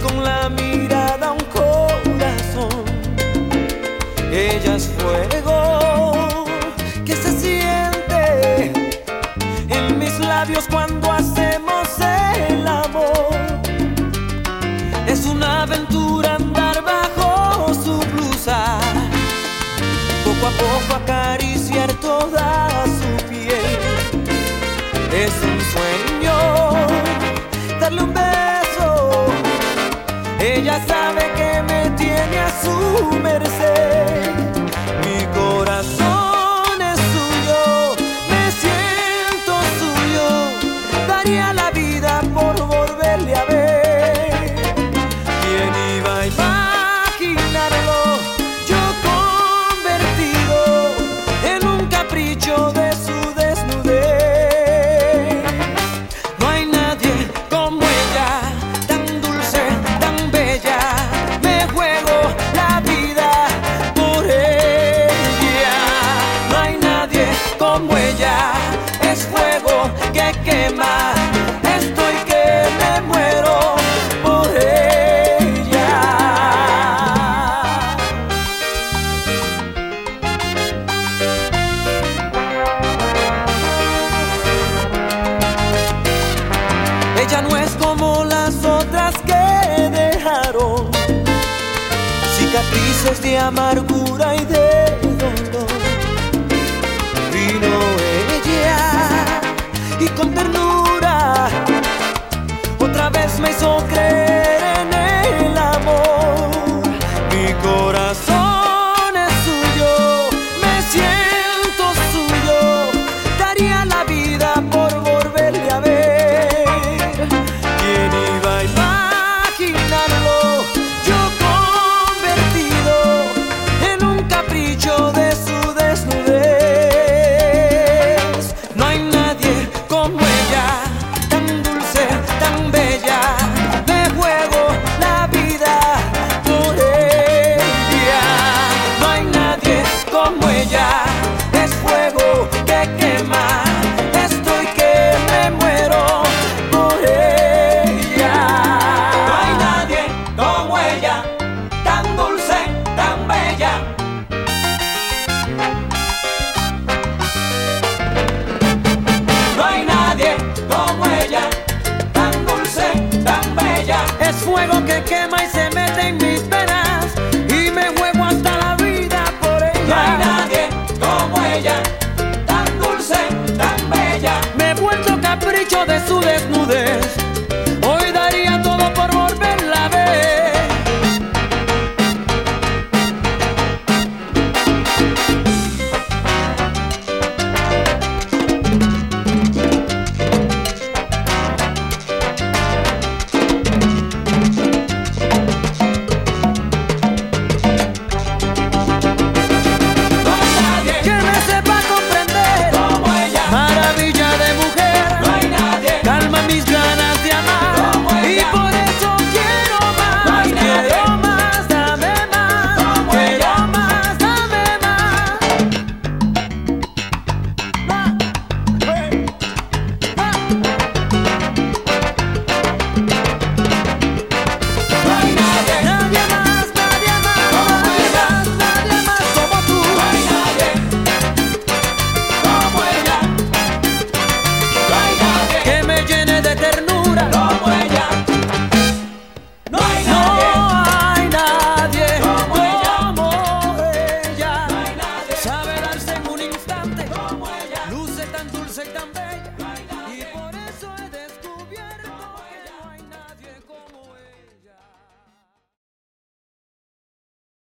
con la mirada un corazón. Ella es fuego que se siente en mis labios cuando hacemos el amor. Es una aventura andar bajo su blusa, poco a poco acariciar toda su piel. Es un sueño darle un beso. Ella sabe que me tiene a su merced. Mi corazón es suyo, me siento suyo. Daría la vida por volverle a ver. ¿Quién iba a imaginarlo? Yo convertido en un capricho de su desnudez. No hay nadie como ella, tan dulce, tan bella. Me juego la vida por ella. No hay nadie como ella, es fuego que quema. Estoy que me muero por ella. Ella no es como las otras que dejaron cicatrices de amargura y de dolor. Vino ella y con ternura otra vez me hizo creer en el amor. Mi corazón